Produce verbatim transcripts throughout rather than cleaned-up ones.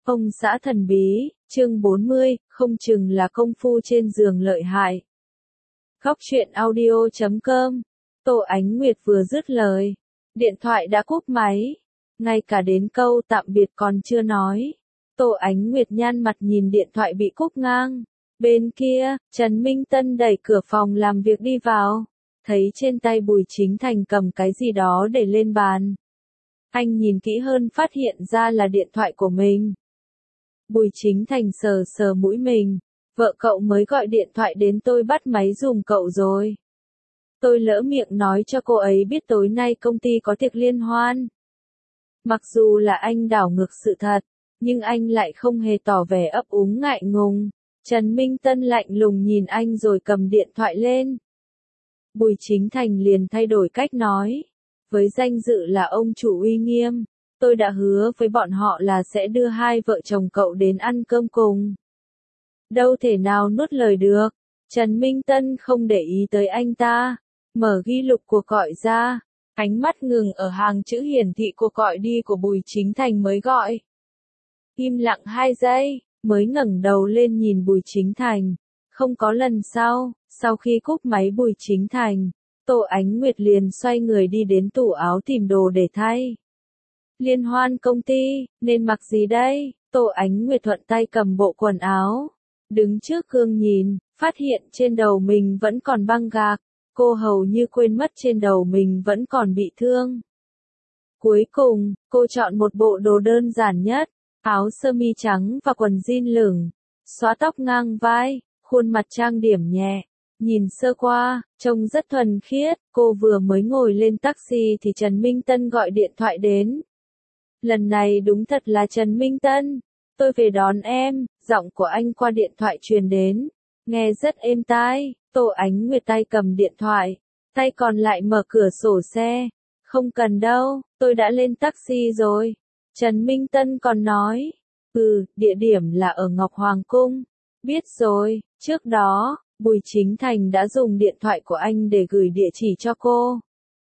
Ông xã thần bí, chương bốn mươi, không chừng là công phu trên giường lợi hại. Góc truyện audio chấm com. Tô Ánh Nguyệt vừa dứt lời, điện thoại đã cúp máy, ngay cả đến câu tạm biệt còn chưa nói. Tô Ánh Nguyệt nhăn mặt nhìn điện thoại bị cúp ngang. Bên kia, Trần Minh Tân đẩy cửa phòng làm việc đi vào, thấy trên tay Bùi Chính Thành cầm cái gì đó để lên bàn. Anh nhìn kỹ hơn phát hiện ra là điện thoại của mình. Bùi Chính Thành sờ sờ mũi mình, vợ cậu mới gọi điện thoại đến, tôi bắt máy giùm cậu rồi. Tôi lỡ miệng nói cho cô ấy biết tối nay công ty có tiệc liên hoan. Mặc dù là anh đảo ngược sự thật, nhưng anh lại không hề tỏ vẻ ấp úng ngại ngùng. Trần Minh Tân lạnh lùng nhìn anh rồi cầm điện thoại lên. Bùi Chính Thành liền thay đổi cách nói. Với danh dự là ông chủ uy nghiêm, tôi đã hứa với bọn họ là sẽ đưa hai vợ chồng cậu đến ăn cơm cùng. Đâu thể nào nuốt lời được. Trần Minh Tân không để ý tới anh ta, mở ghi lục cuộc gọi ra, ánh mắt ngừng ở hàng chữ hiển thị cuộc gọi đi của Bùi Chính Thành mới gọi. Im lặng hai giây, mới ngẩng đầu lên nhìn Bùi Chính Thành. Không có lần sau, sau khi cúp máy Bùi Chính Thành, Tô Ánh Nguyệt liền xoay người đi đến tủ áo tìm đồ để thay. Liên hoan công ty, nên mặc gì đây? Tô Ánh Nguyệt thuận tay cầm bộ quần áo, đứng trước gương nhìn, phát hiện trên đầu mình vẫn còn băng gạc, cô hầu như quên mất trên đầu mình vẫn còn bị thương. Cuối cùng, cô chọn một bộ đồ đơn giản nhất, áo sơ mi trắng và quần jean lửng, xóa tóc ngang vai, khuôn mặt trang điểm nhẹ. Nhìn sơ qua, trông rất thuần khiết, cô vừa mới ngồi lên taxi thì Trần Minh Tân gọi điện thoại đến. Lần này đúng thật là Trần Minh Tân. Tôi về đón em, giọng của anh qua điện thoại truyền đến. Nghe rất êm tai, Tô Ánh Nguyệt tay cầm điện thoại, tay còn lại mở cửa sổ xe. Không cần đâu, tôi đã lên taxi rồi. Trần Minh Tân còn nói, ừ, địa điểm là ở Ngọc Hoàng Cung. Biết rồi, trước đó, Bùi Chính Thành đã dùng điện thoại của anh để gửi địa chỉ cho cô.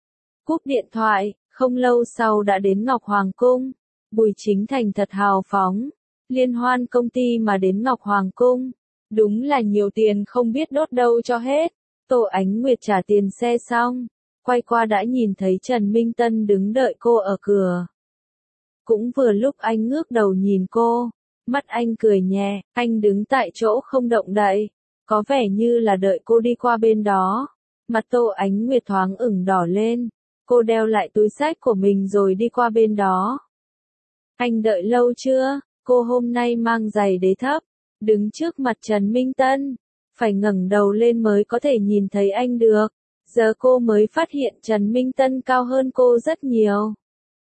Cúp điện thoại, không lâu sau đã đến Ngọc Hoàng Cung. Bùi Chính Thành thật hào phóng. Liên hoan công ty mà đến Ngọc Hoàng Cung. Đúng là nhiều tiền không biết đốt đâu cho hết. Tô Ánh Nguyệt trả tiền xe xong, quay qua đã nhìn thấy Trần Minh Tân đứng đợi cô ở cửa. Cũng vừa lúc anh ngước đầu nhìn cô, mắt anh cười nhẹ, anh đứng tại chỗ không động đậy. Có vẻ như là đợi cô đi qua bên đó. Mặt Tô Ánh Nguyệt thoáng ửng đỏ lên. Cô đeo lại túi xách của mình rồi đi qua bên đó. Anh đợi lâu chưa? Cô hôm nay mang giày đế thấp, đứng trước mặt Trần Minh Tân, phải ngẩng đầu lên mới có thể nhìn thấy anh được. Giờ cô mới phát hiện Trần Minh Tân cao hơn cô rất nhiều.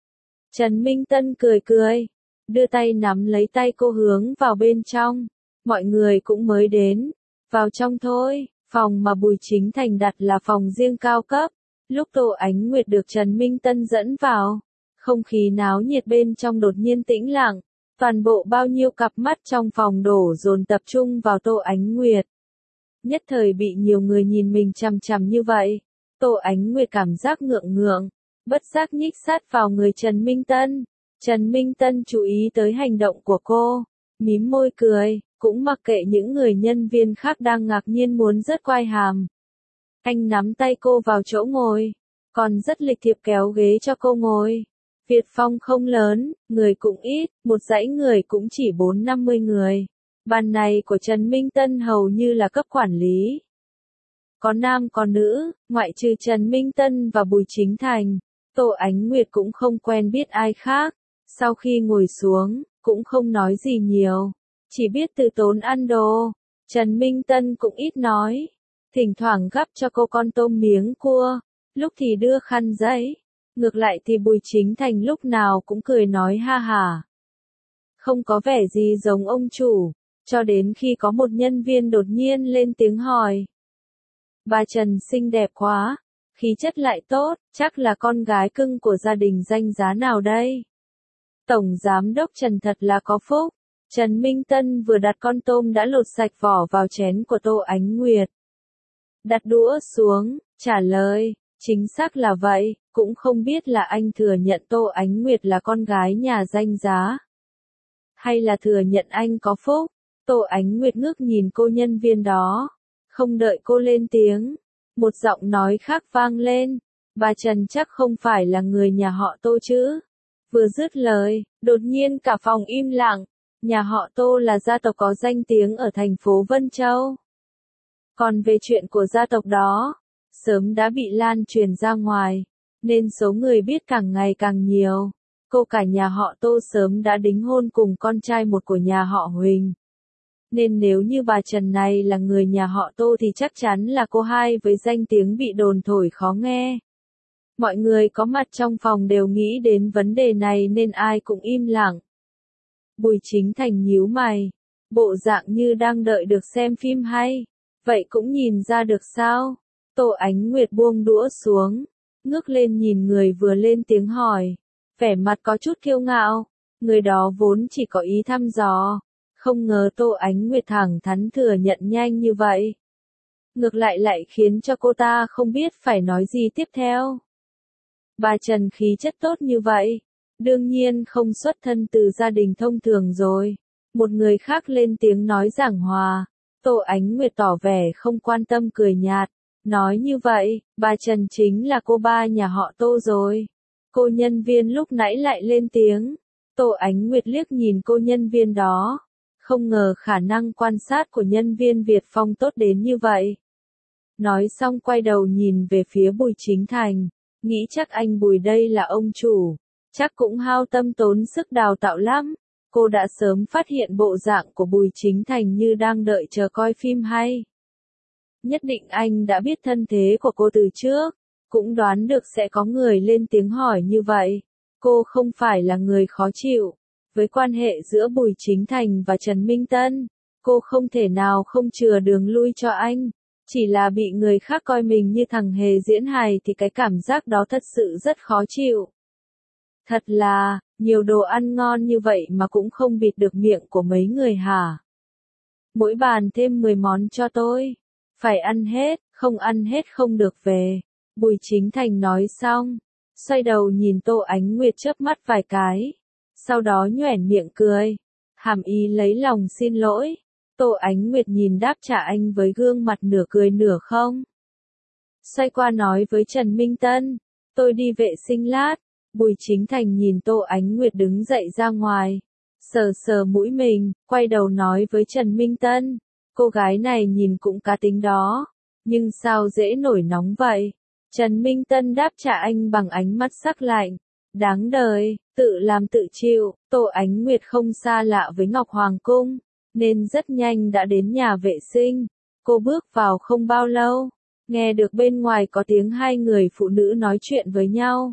Trần Minh Tân cười cười, đưa tay nắm lấy tay cô hướng vào bên trong. Mọi người cũng mới đến. Vào trong thôi, phòng mà Bùi Chính Thành đặt là phòng riêng cao cấp. Lúc Tô Ánh Nguyệt được Trần Minh Tân dẫn vào, không khí náo nhiệt bên trong đột nhiên tĩnh lặng. Toàn bộ bao nhiêu cặp mắt trong phòng đổ dồn tập trung vào Tô Ánh Nguyệt. Nhất thời bị nhiều người nhìn mình chằm chằm như vậy. Tô Ánh Nguyệt cảm giác ngượng ngượng, bất giác nhích sát vào người Trần Minh Tân. Trần Minh Tân chú ý tới hành động của cô, mím môi cười. Cũng mặc kệ những người nhân viên khác đang ngạc nhiên muốn rớt quai hàm. Anh nắm tay cô vào chỗ ngồi, còn rất lịch thiệp kéo ghế cho cô ngồi. Việt Phong không lớn, người cũng ít, một dãy người cũng chỉ bốn năm mươi người. Bàn này của Trần Minh Tân hầu như là cấp quản lý. Có nam có nữ, ngoại trừ Trần Minh Tân và Bùi Chính Thành, Tô Ánh Nguyệt cũng không quen biết ai khác. Sau khi ngồi xuống, cũng không nói gì nhiều. Chỉ biết từ tốn ăn đồ. Trần Minh Tân cũng ít nói. Thỉnh thoảng gắp cho cô con tôm miếng cua. Lúc thì đưa khăn giấy. Ngược lại thì Bùi Chính Thành lúc nào cũng cười nói ha hả. Không có vẻ gì giống ông chủ. Cho đến khi có một nhân viên đột nhiên lên tiếng hỏi. Bà Trần xinh đẹp quá. Khí chất lại tốt. Chắc là con gái cưng của gia đình danh giá nào đây? Tổng giám đốc Trần thật là có phúc. Trần Minh Tân vừa đặt con tôm đã lột sạch vỏ vào chén của Tô Ánh Nguyệt. Đặt đũa xuống, trả lời, chính xác là vậy, cũng không biết là anh thừa nhận Tô Ánh Nguyệt là con gái nhà danh giá. Hay là thừa nhận anh có phúc? Tô Ánh Nguyệt ngước nhìn cô nhân viên đó. Không đợi cô lên tiếng. Một giọng nói khác vang lên. Bà Trần chắc không phải là người nhà họ Tô chứ? Vừa dứt lời, đột nhiên cả phòng im lặng. Nhà họ Tô là gia tộc có danh tiếng ở thành phố Vân Châu. Còn về chuyện của gia tộc đó, sớm đã bị lan truyền ra ngoài, nên số người biết càng ngày càng nhiều. Cô cả nhà họ Tô sớm đã đính hôn cùng con trai một của nhà họ Huỳnh. Nên nếu như bà Trần này là người nhà họ Tô thì chắc chắn là cô hai với danh tiếng bị đồn thổi khó nghe. Mọi người có mặt trong phòng đều nghĩ đến vấn đề này nên ai cũng im lặng. Bùi Chính Thành nhíu mày, bộ dạng như đang đợi được xem phim hay. Vậy cũng nhìn ra được sao? Tô Ánh Nguyệt buông đũa xuống, ngước lên nhìn người vừa lên tiếng hỏi, vẻ mặt có chút kiêu ngạo. Người đó vốn chỉ có ý thăm dò, không ngờ Tô Ánh Nguyệt thẳng thắn thừa nhận nhanh như vậy. Ngược lại lại khiến cho cô ta không biết phải nói gì tiếp theo. Bà Trần khí chất tốt như vậy, đương nhiên không xuất thân từ gia đình thông thường rồi. Một người khác lên tiếng nói giảng hòa. Tô Ánh Nguyệt tỏ vẻ không quan tâm cười nhạt. Nói như vậy, bà Trần chính là cô ba nhà họ Tô rồi. Cô nhân viên lúc nãy lại lên tiếng. Tô Ánh Nguyệt liếc nhìn cô nhân viên đó. Không ngờ khả năng quan sát của nhân viên Việt Phong tốt đến như vậy. Nói xong quay đầu nhìn về phía Bùi Chính Thành. Nghĩ chắc anh Bùi đây là ông chủ. Chắc cũng hao tâm tốn sức đào tạo lắm. Cô đã sớm phát hiện bộ dạng của Bùi Chính Thành như đang đợi chờ coi phim hay. Nhất định anh đã biết thân thế của cô từ trước, cũng đoán được sẽ có người lên tiếng hỏi như vậy. Cô không phải là người khó chịu. Với quan hệ giữa Bùi Chính Thành và Trần Minh Tân, cô không thể nào không chừa đường lui cho anh. Chỉ là bị người khác coi mình như thằng hề diễn hài thì cái cảm giác đó thật sự rất khó chịu. Thật là, nhiều đồ ăn ngon như vậy mà cũng không bịt được miệng của mấy người hả? Mỗi bàn thêm mười món cho tôi. Phải ăn hết, không ăn hết không được về. Bùi Chính Thành nói xong, xoay đầu nhìn Tô Ánh Nguyệt chớp mắt vài cái. Sau đó nhoẻn miệng cười. Hàm ý lấy lòng xin lỗi. Tô Ánh Nguyệt nhìn đáp trả anh với gương mặt nửa cười nửa không. Xoay qua nói với Trần Minh Tân. Tôi đi vệ sinh lát. Bùi Chính Thành nhìn Tô Ánh Nguyệt đứng dậy ra ngoài. Sờ sờ mũi mình, quay đầu nói với Trần Minh Tân. Cô gái này nhìn cũng cá tính đó. Nhưng sao dễ nổi nóng vậy? Trần Minh Tân đáp trả anh bằng ánh mắt sắc lạnh. Đáng đời, tự làm tự chịu. Tô Ánh Nguyệt không xa lạ với Ngọc Hoàng Cung, nên rất nhanh đã đến nhà vệ sinh. Cô bước vào không bao lâu, nghe được bên ngoài có tiếng hai người phụ nữ nói chuyện với nhau.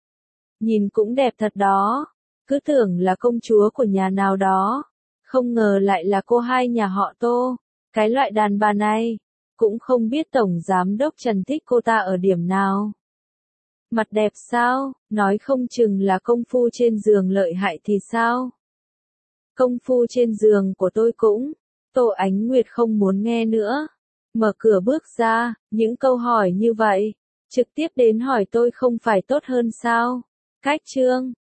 Nhìn cũng đẹp thật đó, cứ tưởng là công chúa của nhà nào đó, không ngờ lại là cô hai nhà họ Tô. Cái loại đàn bà này, cũng không biết Tổng Giám Đốc Trần thích cô ta ở điểm nào. Mặt đẹp sao, nói không chừng là công phu trên giường lợi hại thì sao? Công phu trên giường của tôi cũng, Tô Ánh Nguyệt không muốn nghe nữa. Mở cửa bước ra, những câu hỏi như vậy, trực tiếp đến hỏi tôi không phải tốt hơn sao? Cách chương